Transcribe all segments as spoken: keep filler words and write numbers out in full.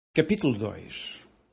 Capítulo dois.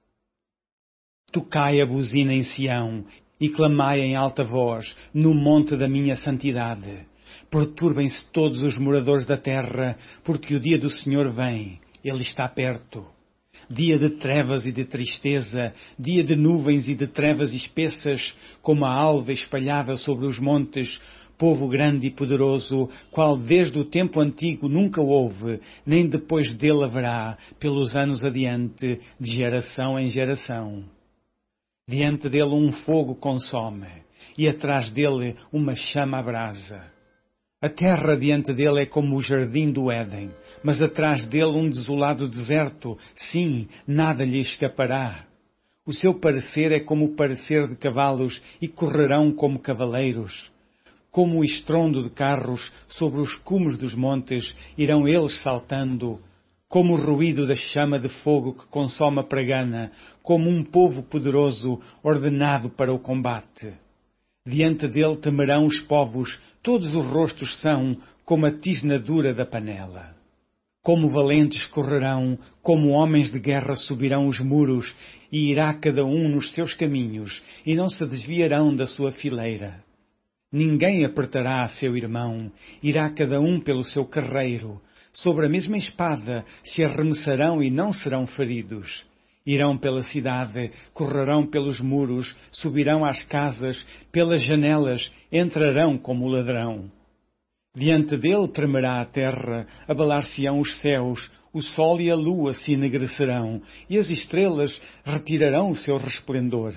Tocai a buzina em Sião e clamai em alta voz no monte da minha santidade. Perturbem-se todos os moradores da terra, porque o dia do Senhor vem, ele está perto. Dia de trevas e de tristeza, dia de nuvens e de trevas espessas, como a alva espalhada sobre os montes, povo grande e poderoso, qual desde o tempo antigo nunca houve, nem depois dele haverá, pelos anos adiante, de geração em geração. Diante dele um fogo consome, e atrás dele uma chama abrasa. A terra diante dele é como o jardim do Éden, mas atrás dele um desolado deserto, sim, nada lhe escapará. O seu parecer é como o parecer de cavalos, e correrão como cavaleiros. Como o estrondo de carros sobre os cumes dos montes, irão eles saltando, como o ruído da chama de fogo que consome a pragana, como um povo poderoso ordenado para o combate. Diante dele temerão os povos, todos os rostos são como a tisnadura da panela. Como valentes correrão, como homens de guerra subirão os muros, e irá cada um nos seus caminhos, e não se desviarão da sua fileira. Ninguém apertará a seu irmão, irá cada um pelo seu carreiro. Sobre a mesma espada se arremessarão e não serão feridos. Irão pela cidade, correrão pelos muros, subirão às casas, pelas janelas, entrarão como ladrão. Diante dele tremerá a terra, abalar-se-ão os céus, o sol e a lua se enegrecerão, e as estrelas retirarão o seu resplendor.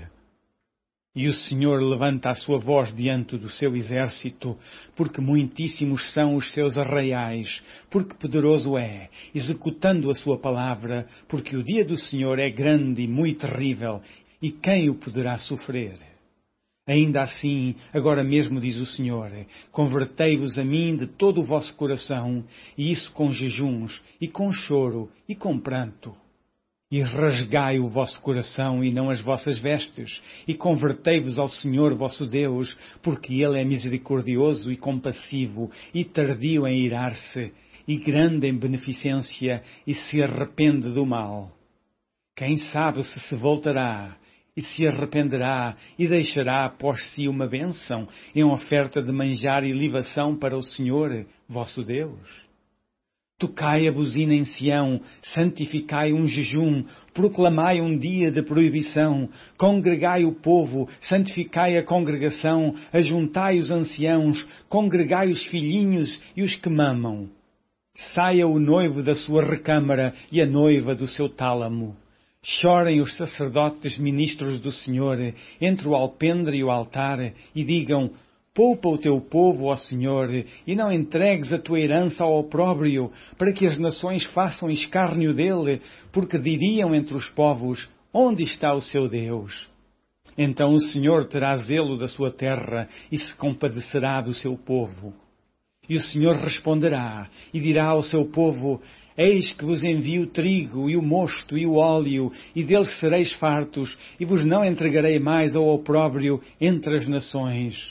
E o Senhor levanta a sua voz diante do seu exército, porque muitíssimos são os seus arraiais, porque poderoso é, executando a sua palavra, porque o dia do Senhor é grande e muito terrível, e quem o poderá sofrer? Ainda assim, agora mesmo diz o Senhor, convertei-vos a mim de todo o vosso coração, e isso com jejuns, e com choro, e com pranto. E rasgai o vosso coração e não as vossas vestes, e convertei-vos ao Senhor vosso Deus, porque Ele é misericordioso e compassivo, e tardio em irar-se, e grande em beneficência, e se arrepende do mal. Quem sabe se se voltará, e se arrependerá, e deixará após si uma bênção, em oferta de manjar e libação para o Senhor vosso Deus? Tocai a buzina em Sião, santificai um jejum, proclamai um dia de proibição, congregai o povo, santificai a congregação, ajuntai os anciãos, congregai os filhinhos e os que mamam. Saia o noivo da sua recâmara e a noiva do seu tálamo. Chorem os sacerdotes ministros do Senhor entre o alpendre e o altar e digam: poupa o teu povo, ó Senhor, e não entregues a tua herança ao opróbrio, para que as nações façam escárnio dele, porque diriam entre os povos: onde está o seu Deus? Então o Senhor terá zelo da sua terra e se compadecerá do seu povo. E o Senhor responderá e dirá ao seu povo: eis que vos envio o trigo e o mosto e o óleo, e deles sereis fartos, e vos não entregarei mais ao opróbrio entre as nações.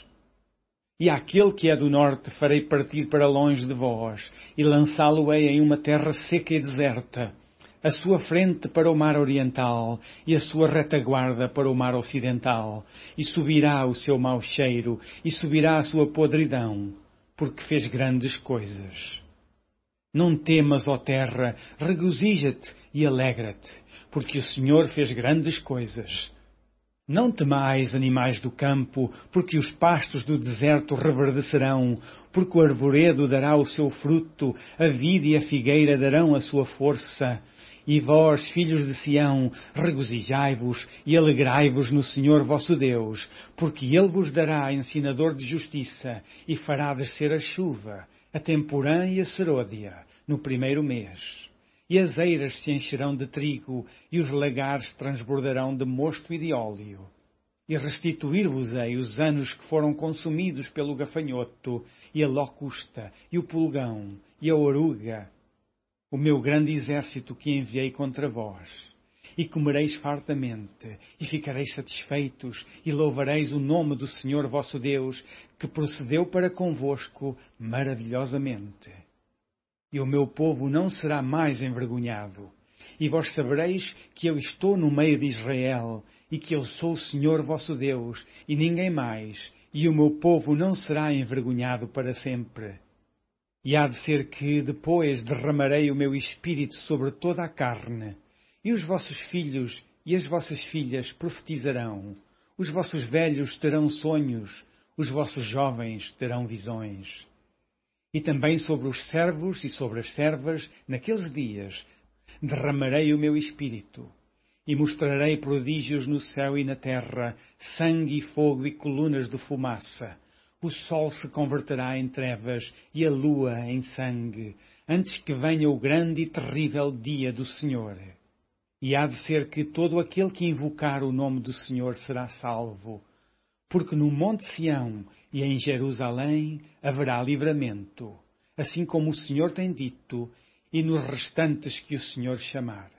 E àquele que é do norte farei partir para longe de vós, e lançá-lo-ei em uma terra seca e deserta, a sua frente para o mar oriental, e a sua retaguarda para o mar ocidental, e subirá o seu mau cheiro, e subirá a sua podridão, porque fez grandes coisas. Não temas, ó terra, regozija-te e alegra-te, porque o Senhor fez grandes coisas. Não temais, animais do campo, porque os pastos do deserto reverdecerão, porque o arvoredo dará o seu fruto, a vide e a figueira darão a sua força. E vós, filhos de Sião, regozijai-vos e alegrai-vos no Senhor vosso Deus, porque Ele vos dará ensinador de justiça e fará descer a chuva, a temporã e a serôdia, no primeiro mês. E as eiras se encherão de trigo, e os lagares transbordarão de mosto e de óleo. E restituir-vos-ei os anos que foram consumidos pelo gafanhoto, e a locusta, e o pulgão, e a oruga, o meu grande exército que enviei contra vós. E comereis fartamente, e ficareis satisfeitos, e louvareis o nome do Senhor vosso Deus, que procedeu para convosco maravilhosamente. E o meu povo não será mais envergonhado, e vós sabereis que eu estou no meio de Israel, e que eu sou o Senhor vosso Deus, e ninguém mais, e o meu povo não será envergonhado para sempre. E há de ser que depois derramarei o meu espírito sobre toda a carne, e os vossos filhos e as vossas filhas profetizarão, os vossos velhos terão sonhos, os vossos jovens terão visões. E também sobre os servos e sobre as servas, naqueles dias, derramarei o meu espírito, e mostrarei prodígios no céu e na terra, sangue e fogo e colunas de fumaça. O sol se converterá em trevas e a lua em sangue, antes que venha o grande e terrível dia do Senhor. E há de ser que todo aquele que invocar o nome do Senhor será salvo, porque no Monte Sião e em Jerusalém haverá livramento, assim como o Senhor tem dito, e nos restantes que o Senhor chamar.